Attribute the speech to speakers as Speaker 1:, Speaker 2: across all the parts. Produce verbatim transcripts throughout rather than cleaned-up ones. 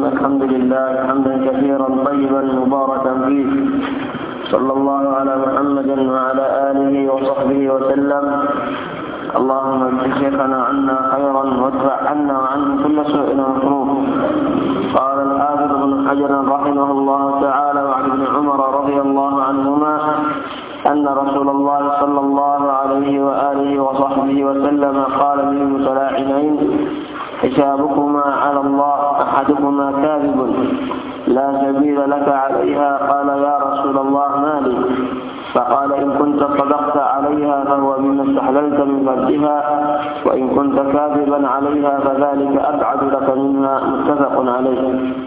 Speaker 1: الحمد لله حمدا كثيرا طيبا مباركا فيه، صلى الله على محمد وعلى آله وصحبه وسلم. اللهم اجز شيخنا عنا خيرا وادفع عنا وعنه كل سوء ومكروه. قال الحافظ ابن حجر رحمه الله تعالى: وعن ابن عمر رضي الله عنهما أن رسول الله صلى الله عليه وآله وصحبه وسلم قال للمتلاعنين: حسابكما على الله، أحدكما كاذب لا سبيل لك عليها. قال: يا رسول الله ما لي؟ فقال: إن كنت صدقت عليها فهو بما استحللت من فرجها، وإن كنت كاذبا عليها فذلك أبعد لك منها. متفق عليه.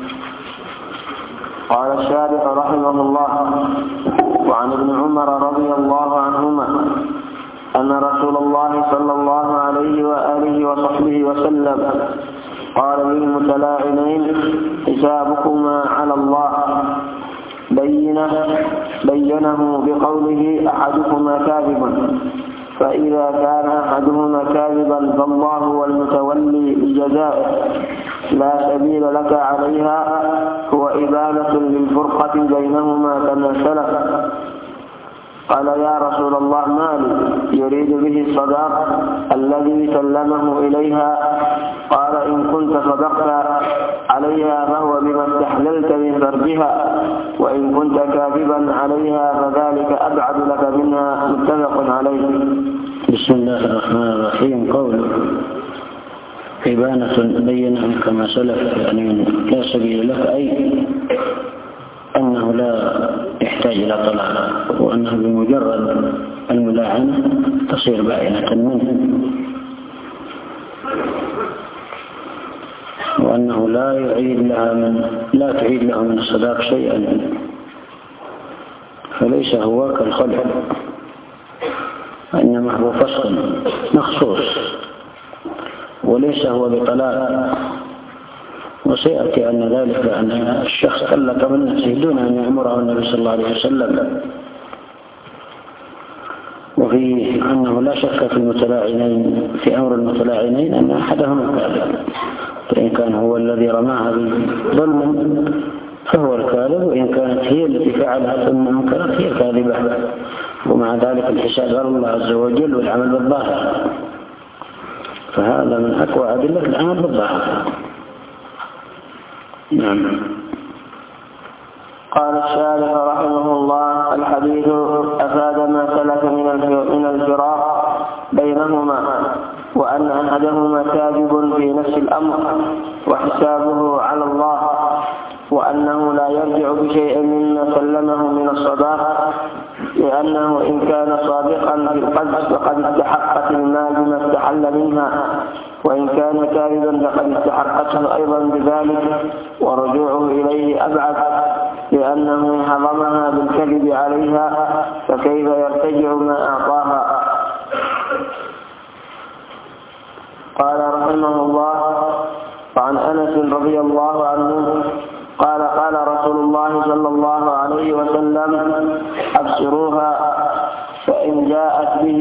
Speaker 1: قال الشارح رحمه الله: وعن ابن عمر رضي الله عنهما أن رسول الله صلى الله عليه وآله وصحبه وسلم قال للمتلاعنين: حسابكما على الله. بينه, بينه بقوله: أحدكما كاذب، فإذا كان أحدهما كاذبا فالله هو المتولي بجزائه، لا سبيل لك عليها. هو إبانة للفرقة بينهما كما سلف. قال: يا رسول الله ما لي؟ يريد به الصداق الذي سلمه إليها. قال: إن كنت صدقت عليها فهو بما استحللت من فرجها، وإن كنت كاذبا عليها فذلك أبعد لك منها. متفق عليه.
Speaker 2: بسم الله الرحمن الرحيم. قول إبانة بينهم كما سلف، يعني لا سبيل لك، أي أنه لا يحتاج إلى طلاق، وأنه بمجرد الملاعنة تصير بائنة منه، وأنه لا يعيد لها من لا تعيد له من الصداق شيئا، فليس هو كالخلع، إنما هو فسخ مخصوص، وليس هو بطلاق. وسيأتي أن ذلك أن الشخص طلق من نفسه دون أن يأمره النبي صلى الله عليه وسلم. وفي أنه لا شك في المتلاعنين، في أمر المتلاعنين، أن أحدهم كاذب، فإن كان هو الذي رماها بظلم فهو الكاذب، وإن كانت هي التي فعلها ثم أنكرت هي كاذبة. ومع ذلك الحساب على الله عز وجل والعمل بالظاهر، فهذا من أقوى أدلة العمل بالظاهر. نعم.
Speaker 1: قال الشارح رحمه الله: الحديث أفاد ما سلف من الفراق بينهما، وأن أحدهما كاذب في نفس الأمر وحسابه على الله، وأنه لا يرجع بشيء مما سلمه من الصداق، لأنه إن كان صادقا في القذف فقد استحقت المال بما استحل منها، وإن كان كاذبا فقد استحقته أيضا بذلك، ورجوعه إليه أبعد، لأنه حرمها بالكذب عليها، فكيف يرتجع ما أعطاها. قال رحمه الله: وعن أنس رضي الله عنه قال: قال رسول الله صلى الله عليه وسلم: أبشروها، فإن جاءت به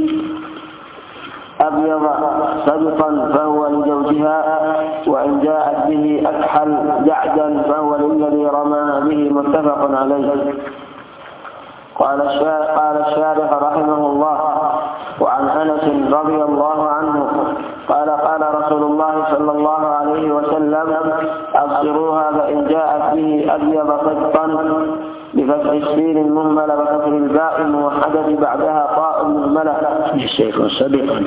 Speaker 1: أبيض صدقا فهو لزوجها، وإن جاءت به أكحل جعدا فهو للذي رماها به. متفق عليه. قال الشارح رحمه الله: وعن أنس رضي الله عنه قال: قال رسول الله صلى الله عليه وسلم: أبصروها، فإن جاءت به أبيض صدقا، بفتح السين المهملة وكسر الباء الموحدة بعدها طاء مهملة.
Speaker 2: صدقا.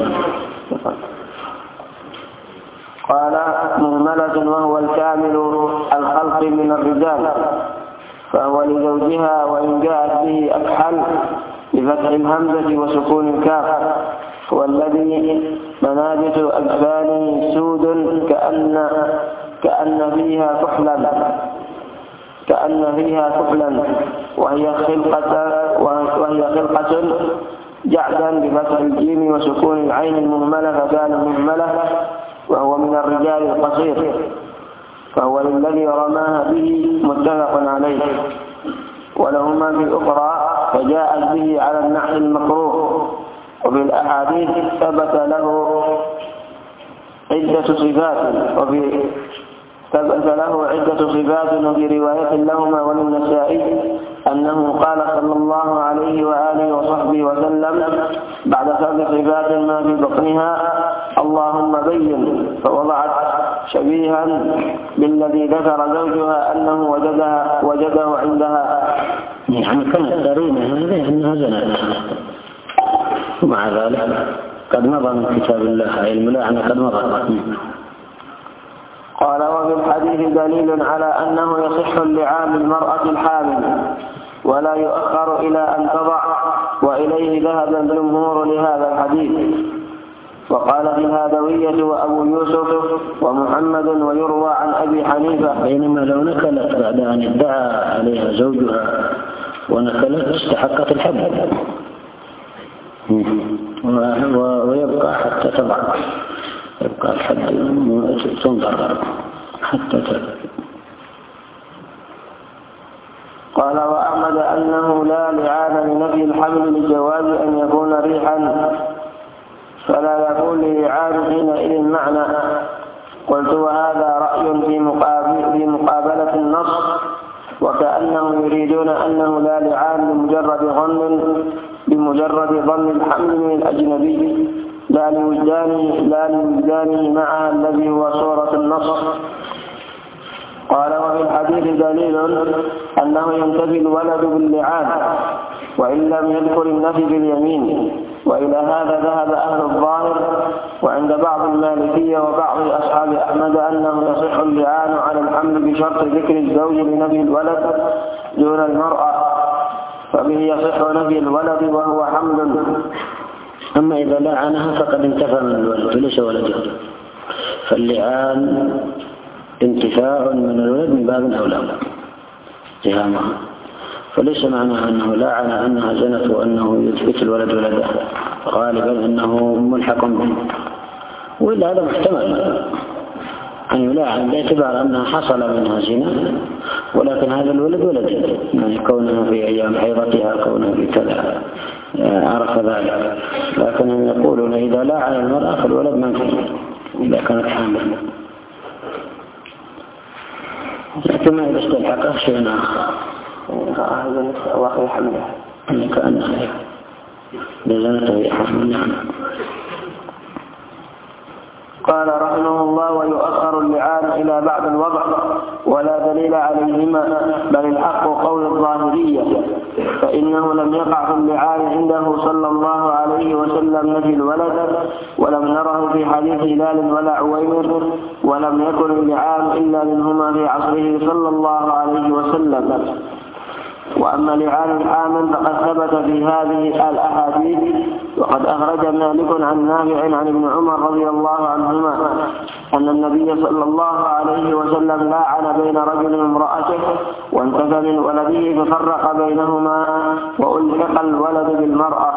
Speaker 1: قال: مهملة وهو الكامل الخلق من الرجال، فهو لزوجها. وإن جاءت به أكحل بفتح الهمزة وسكون الكاف، هو الذي منابت أجفانه سود كأن كأن فيها كحلا كأن فيها كحلا وهي خلقة وهي خلقة جعدا بفتح الجيم وسكون العين المهملة، فكان مهملة، وهو من الرجال القصير، فهو للذي رماها به. متفق عليه. ولهما في الأخرى: فجاءت به على النحو المكروه. وفي الأحاديث ثبت له عدة صفات، وفي ثبت له عدة صفات، وفي رواية لهما وللنسائي أنه قال صلى الله عليه وآله وصحبه وسلم بعد ثلاث صفات ما في بطنها: اللهم بين، فوضعت شبيها بالذي ذكر زوجها أنه وجدها وجده عندها.
Speaker 2: يعني كانت قرينة هذه أنها زنت، ومع ذلك قد مضى من كتاب الله، أي الملاعنة قد مضى.
Speaker 1: قال: وفي الحديث دليل على أنه يصح اللعان للمرأة الحامل ولا يؤخر إلى أن تضع، وإليه ذهب الجمهور لهذا الحديث. وقال في الهادوية وأبو يوسف ومحمد، ويروى عن أبي حنيفة.
Speaker 2: بينما لو نكلت بعد أن ادعى عليها زوجها ونكلت استحقت الحد، ويبقى حتى تضع، يبقى الحد تنظر حتى تضع.
Speaker 1: قال: وأحمد أنه لا لعان لنفي الحمل لجواز أن يكون ريحا، فلا يكون للعان حينئذ معنى. قلت: وهذا رأي في مقابل في مقابلة النص، وكأنهم يريدون أنه لا لعان بمجرد ظن بمجرد ظن الحمل من الأجنبي، لا لوجدانه لا لوجدانه معها الذي هو صورة النص. قال: وفي الحديث دليل أنه ينتفي الولد باللعان وإن لم يذكر النفي باليمين، وإلى هذا ذهب أهل الظاهر، وعند بعض المالكية وبعض أصحاب أحمد أنه يصح اللعان على الحمل بشرط ذكر الزوج لنفي الولد دون المرأة، فبه يصح نفي الولد وهو حمل.
Speaker 2: أما إذا لعنها فقد انتفى من الولد وليس ولده، فاللعان انتفاء من الولد من باب أولى اتهامها، فليس معنى أنه لعن أنها زنت وأنه يثبت الولد ولده، غالبا أنه ملحق به، وإلا هذا محتمل أن يلاعن باعتبار أنها حصل منها زنا، ولكن هذا الولد ولد، يعني كونها في أيام حيضتها، كونها في كذا عرف ذلك، لكنهم يقولون إذا لاعن المرأة فالولد منفي إذا كانت حامل، لكن ما إذا استلحقه شيء آخر
Speaker 1: هذا واقع حملها
Speaker 2: كأنها لزنته حمل. نعم.
Speaker 1: قال رحمه الله: ويؤخر اللعان إلى بعد الوضع ولا دليل عليهما، بل الحق قول الظاهرية، فإنه لم يقع في اللعان عنده صلى الله عليه وسلم نفي الولد، ولم نره في حديث هلال ولا عويمر، ولم يكن اللعان إلا منهما في عصره صلى الله عليه وسلم. وأما لعان الحامل فقد ثبت في هذه الأحاديث، وقد أخرج مالك عن نافع عن ابن عمر رضي الله عنهما أن النبي صلى الله عليه وسلم لاعن بين رجل وامرأته وانتفى من ولده ففرق بينهما وألحق الولد بالمرأة.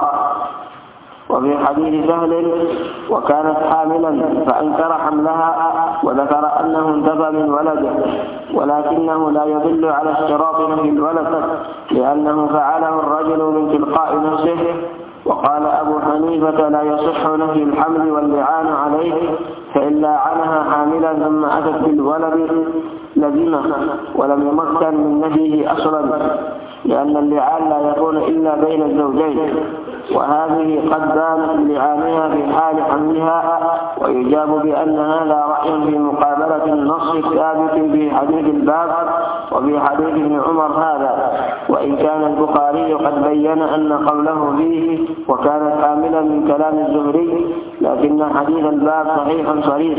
Speaker 1: وفي حديث سهل: وكانت حاملا فأنكر حملها وذكر أنه انتفى من ولده، ولكنه لا يدل على اشتراط نفي الولد، لأنه فعله الرجل من تلقاء نفسه. وقال أبو حنيفة: لا يصح نفي الحمل واللعان عليه، فإن لعنها حاملا ثم أتت بالولد لزمه ولم يمكن من نفيه أصلا، لأن اللعان لا يكون إلا بين الزوجين، وهذه قد بانت لعانها في حال حملها. ويجاب بأن هذا رأي في مقابلة النص الثابت في حديث الباب وفي حديث ابن عمر هذا، وإن كان البخاري قد بين أن قوله فيه وكانت حاملا من كلام الزهري، لكن حديث الباب صحيح صريح.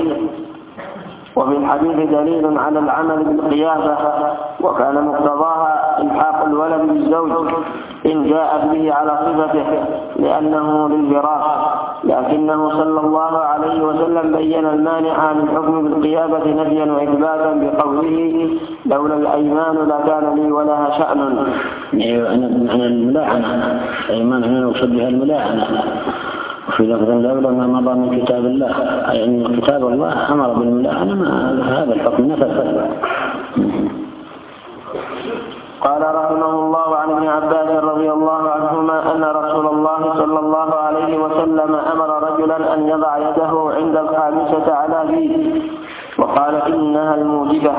Speaker 1: وفي الحديث دليل على العمل بالقياسة، وكان مقتضاها إلحاق الولد بالزوج إن جاءت به على صفته لأنه للفراش، لكنه صلى الله عليه وسلم بين المانع عن الحكم بالقيادة نفيا وإثباتا بقوله: لولا الأيمان لكان لي ولها شأن.
Speaker 2: أيوة، أنا الملاعنة أيمان هنا نقصد بها الملاعنة، وفي لفظ لولا ما مضى من كتاب الله، أي أن كتاب الله أمر بالملاعنة، ما هذا الحكم نفذ.
Speaker 1: قال رحمه الله عن ابن عباس رضي الله عنهما أن رسول الله صلى الله عليه وسلم أمر رجلا أن يضع يده عند الخامسة على فيه، وقال إنها الموجبة.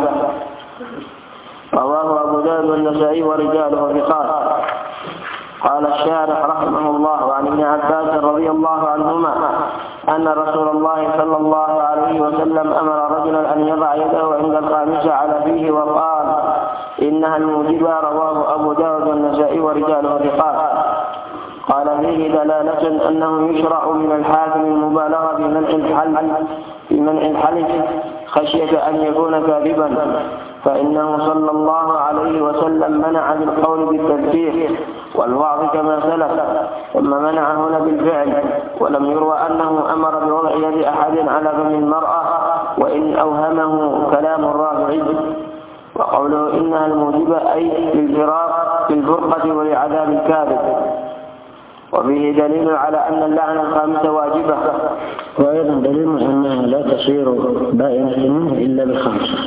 Speaker 1: رواه أبو داود والنسائي ورجاله ثقات. قال الشارح رحمه الله: عن ابن عباس رضي الله عنهما أن رسول الله صلى الله عليه وسلم أمر رجلا أن يضع يده عند الخامسة على فيه وقال إنها الموجبة. رواه أبو داود والنسائي ورجاله ثقات. قال فيه دلالة أنه يشرع من الحاكم المبالغة بمنع الحلف بمنع الحلف خشية أن يكون كاذبا، فإنه صلى الله عليه وسلم منع بالقول بالتذكير والوعظ كما سلف، ثم منع هنا بالفعل، ولم يروى أنه أمر بوضع يد أحد على فم المرأة وإن أوهمه كلام الرافع. وقوله إنها الموجبة أي بالفراق في الفرقة ولعذاب الكاذب. وفيه دليل على أن اللعنة الخامسة واجبة،
Speaker 2: وأيضا دليل أنها لا تصير بائنة منه إلا بالخمسة.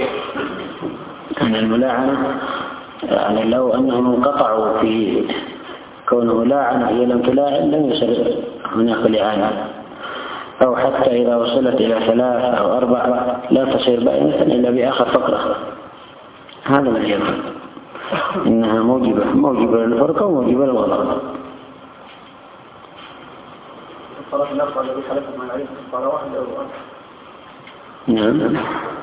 Speaker 2: أن الملاعنة يعني لو أنهم انقطعوا في كونه لاعنة هي لم تلاعن لم يصير هناك لعانة، أو حتى إذا وصلت إلى ثلاث أو أربع لا تصير بائنة إلا بآخر فقرة. هذا ما يفعل إنها موجبة موجبة للفرقة وموجبة للوضع.
Speaker 3: الصلاة الأخرى الذي حلفت مع العلم الصلاة واحدة أو أكثر.
Speaker 2: نعم.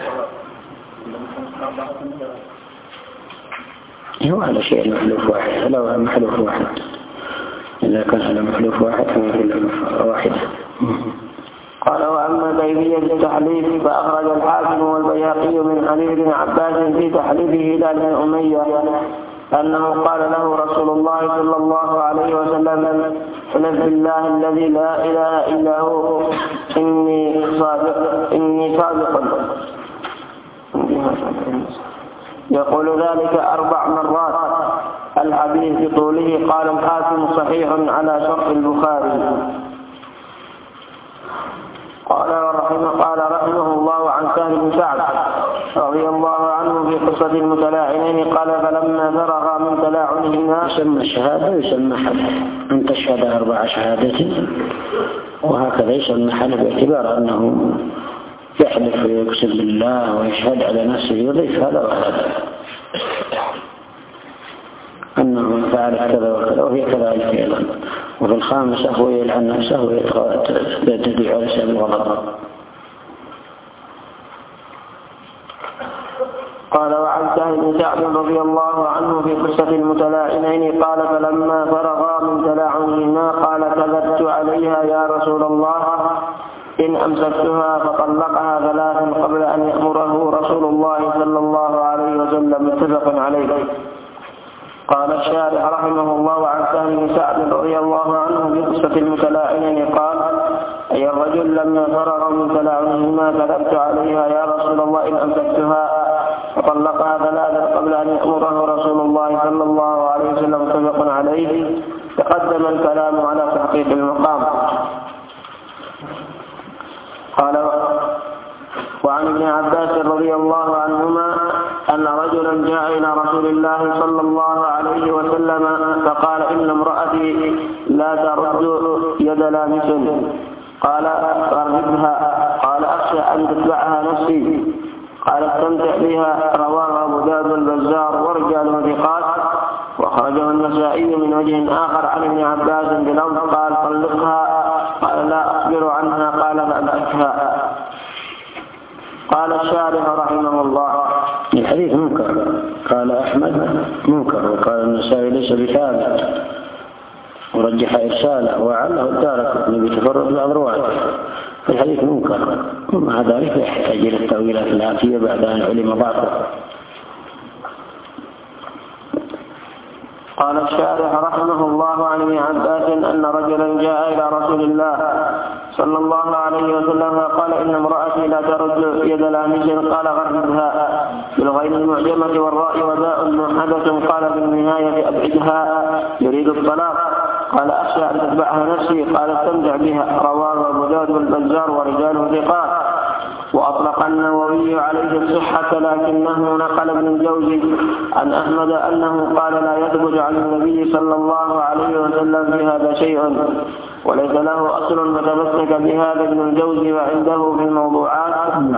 Speaker 2: هو على شيء محلوف واحد، لو محلوف واحد إذا كان على محلوف واحد فما في إلا واحدة.
Speaker 1: قال: وأما كيفية التحليف فأخرج الحاكم والبيهقي من حديث ابن عباس في تحليفه هلال بن أمية أنه قال له رسول الله صلى الله عليه وسلم: احلف بالله الذي لا إله إلا هو إني صادق إني صادق. يقول ذلك أربع مرات. الحديث بطوله. قال الحاكم: صحيح على شرط البخاري. قال رحمه قال رحمه الله عن سهل بن سعد رضي الله عنه في قصة المتلاعنين قال: فلما فرغ من تلاعنهما.
Speaker 2: يسمى الشهادة يسمى حلف، أن تشهد أربع شهادات، وهكذا يسمى حلف باعتبار أنه يحلف ويقسم بالله ويشهد على نفسه يضيف هذا وهذا أنه فعل كذا وكذا، وهي كذلك أيضا. وفي الخامسة هو يلعن نفسه ويتدعو على سبيل الغضب.
Speaker 1: قال: وعن سهل بن سعد رضي الله عنه في قصة المتلاعنين قال: فلما فرغا من تلاعنهما قال: كذبت عليها يا رسول الله إن أمسكتها فطلقها ثلاثا قبل أن يأمره رسول الله صلى الله عليه وسلم. متفق عليه. قال الشارح رحمه الله عن سهل بن سعد رضي الله عنه في قصة المتلاعنين قال: أي الرجل لما فرغ من تلاعنهما كذبت عليها يا رسول الله إن أمسكتها فطلقها ثلاثا قبل أن يأمره رسول الله صلى الله عليه وسلم. متفق عليه. تقدم الكلام على تحقيق المقام. قال: وعن ابن عباس رضي الله عنهما أن رجلا جاء إلى رسول الله صلى الله عليه وسلم فقال: إن امرأتي لا ترد يد لامس. قال: فارغبها. قال: أخشى أن تتبعها نفسي. قال: استمتع بها. رواه أبو داود البزار ورجاله ثقات. وأخرجه النسائي من وجه آخر عن ابن عباس بلفظ قال: طلقها. قال: لا أخبر عنها. قال: فأمسكها. قال الشارح رحمه الله:
Speaker 2: الحديث منكر. قال أحمد منكر، وقال النسائي ليس بثابت، ورجح إرساله، وعله الدارقطني بتفرد بعض رواته. الحديث منكر، ومع ذلك يحتاج إلى التأويلات الآتية بعد أن علم ضعفه.
Speaker 1: قال الشارح رحمه الله عن ابن عباس أن رجلا جاء إلى رسول الله صلى الله عليه وسلم فقال: إن امرأتي لا ترد يد لامس. قال: غربها بالغين المعجمة والراء وباء موحدة. قال: في النهاية أبعدها يريد الطلاق. قال: أخشى أن تتبعها نفسي. قال: استمتع بها. رواه أبو داود والبزار ورجاله ثقات. وأطلق النووي عليه الصحة، لكنه نقل ابن الجوزي عن أحمد أنه قال لا يثبت عن النبي صلى الله عليه وسلم في هذا شيء، وليس له أصل، فتمسك بهذا ابن الجوزي وعنده في الموضوعات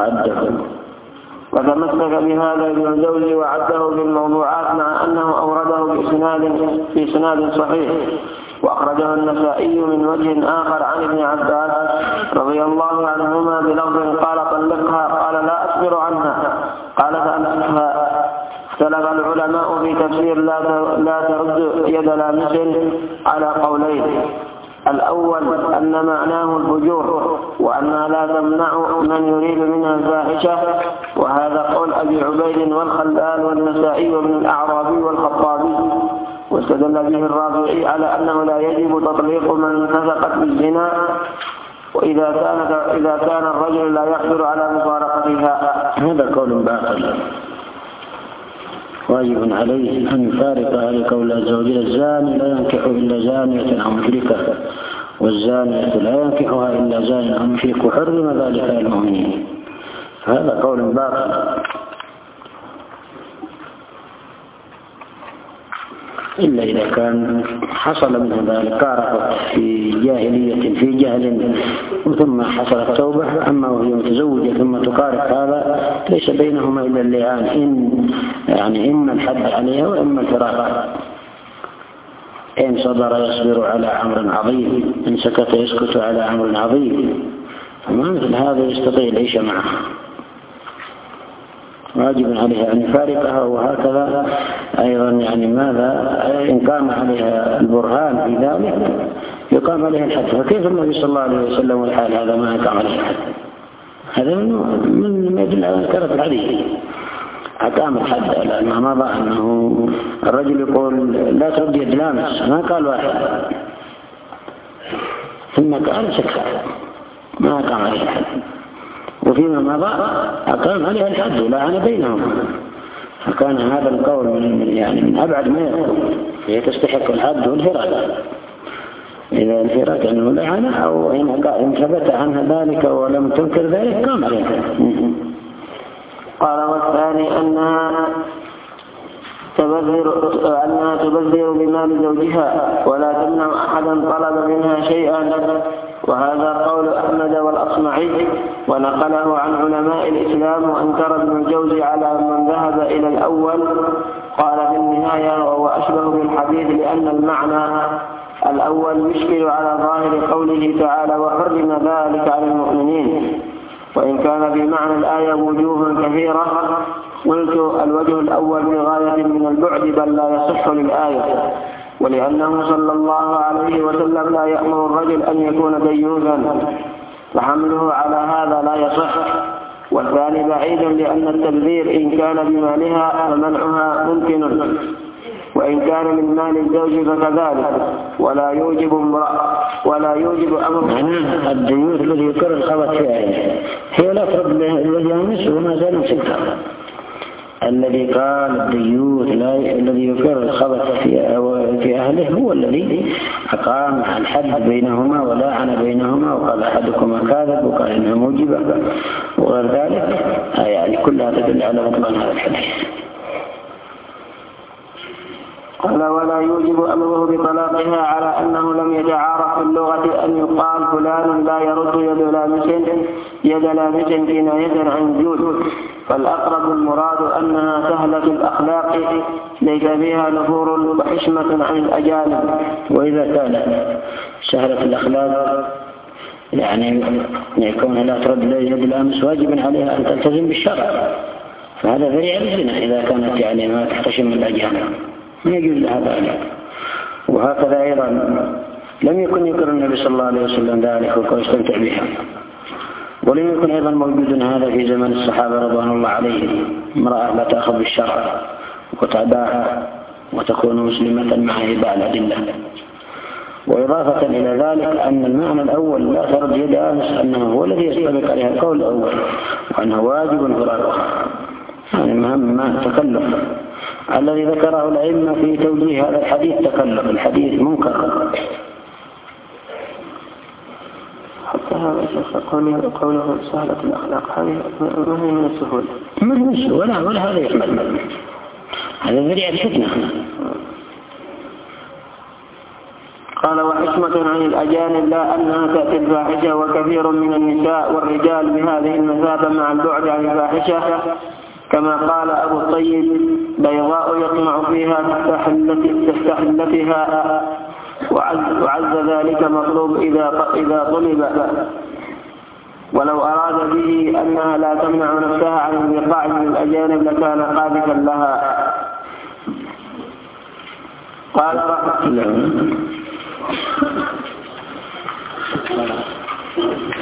Speaker 1: وتمسك بهذا ابن الجوزي وعده في الموضوعات، مع أنه أورده بإسناد في إسناد صحيح. وأخرجه النسائي من وجه آخر عن ابن عباس رضي الله عنهما بلفظ قال طلقها، قال لا أصبر عنها، قال فأمسكها. اختلف العلماء في تفسير لا ترد يد لامس على قولين: الأول أن معناه الفجور، وأنها لا تمنع من يريد منها الفاحشة، وهذا قول أبي عبيد والخلال والنسائي وابن الأعرابي والخطابي. واستدل به الرافعي على أنه لا يجب تطليق من فسقت بالزنا، وإذا كان إذا كان الرجل لا يقدر على مفارقتها.
Speaker 2: هذا قول باطل، واجب عليه أن يفارق هذا قول عز وجل: الزاني لا ينكح إلا زانية أو مشركة، والزانية لا ينكحها إلا زان أو مشرك، وحرم ذلك على المؤمنين. هذا قول باطل، إلا إذا كان حصل من ذلك كارثة في جاهلية في جهل ثم حصلت توبة. أما وهي متزوجة ثم تقارف، هذا ليس بينهما إلا اللعان، إن يعني إما الحد عليها وإما الفراق. إن صبر يصبر على أمر عظيم، إن سكت يسكت على أمر عظيم، فما مثل هذا يستطيع العيش معه. واجب عليها أن يفارقها. وهكذا أيضا يعني ماذا إن قام عليها البرهان في ذلك يقام عليها الحد. فكيف النبي صلى الله عليه وسلم والحال هذا ما يقام عليه الحد؟ هذا من ما يدل على كرة الحديث. أقام الحد على ما مضى أنه الرجل يقول لا ترد يد لامس، ما قال واحد، ثم قال سكت، ما أقام عليه الحد. وفيما مضى أقام عليها الحد ولعن بينهم. فكان هذا القول من يعني من أبعد ما يكون، هي تستحق الحد والهراج. إذا الهراج أنه لعن، أو إن ثبت عنها ذلك ولم تنكر ذلك قام عليها.
Speaker 1: قال: والثاني أنها تبذر أنها تبذر بمال زوجها ولا تمنع أحدا طلب منها شيئا، وهذا قول أحمد والأصمعي، ونقله عن علماء الإسلام. وأنكر ابن الجوزي على من ذهب إلى الأول. قال في النهاية: وهو أشبه بالحديث، لأن المعنى الأول يشكل على ظاهر قوله تعالى: وحرم ذلك على المؤمنين، وإن كان في معنى الآية وجوه كثيرة. قلت: الوجه الأول بغاية من البعد، بل لا يصح للآية، ولأنه صلى الله عليه وسلم لا يأمر الرجل أن يكون ديوثا، فحمله على هذا لا يصح. والثاني بعيد، لأن التبذير إن كان بمالها فمنعها ممكن، وإن كان من مال الزوج فكذلك، ولا يوجب امرأة ولا يوجب أمر.
Speaker 2: معناها الديوث الذي يكرر الخبط في آية هي لا ترد الوجه وما زال مسكتها. الذي قال الديوث الذي يكرر الخبث في أهله هو الذي أقام الحد بينهما ولعن بينهما، وقال أحدكما كاذب، وقال إنها موجبة وغير ذلك. يعني كلها تدل على بطلان هذا الحديث.
Speaker 1: قال: ولا يوجب أمره بطلاقها، على أنه لم يتعارف في اللغة أن يقال فلان لا يرد يد لامس يد لامس كناية عن جود، فالأقرب المراد أنها سهلة الأخلاق ليس فيها نفور وحشمة عن الأجانب.
Speaker 2: وإذا كانت سهلة الأخلاق يعني يكون لا ترد يد لامس، واجب عليها أن تلتزم بالشرع، فهذا ذريعة للزنا إذا كانت يعني ما تحتشم الأجانب، ما يجوز لها ذلك. وهكذا أيضا لم يكن يكر النبي صلى الله عليه وسلم ذلك وكان يستمتع بها، ولم يكن أيضا موجود هذا في زمن الصحابة رضوان الله عليهم. امرأة لا تأخذ بالشرع وتعباها وتكون مسلمة مع إباء الأدلة. وإضافة إلى ذلك أن المعنى الأول لا ترد يد آنس أنه هو الذي يستبق عليها القول الأول، وأنه واجب فراغها، يعني مهم ما تكلف. الذي ذكره الأئمة في توجيه هذا الحديث تكلف، الحديث منكر.
Speaker 1: حتى هذا قوله قوله سهلة الأخلاق هذه ما هي من السهولة
Speaker 2: ما هي من السهولة ولا هذا يقبل هذا ذريعة الفتنة.
Speaker 1: قال وحكمة عن الأجانب لا أنها تأتي الفاحشة وكثير من النساء والرجال بهذه المثابة مع البعد عن الفاحشة كما قال أبو الطيب بيضاء يطمع فيها تحت حلتها وعز, وعز ذلك مطلوب إذا, إذا طلب ولو أراد به أنها لا تمنع نفسها عن الوقاع من الأجانب لكان قاذفا لها. قال رحمه الله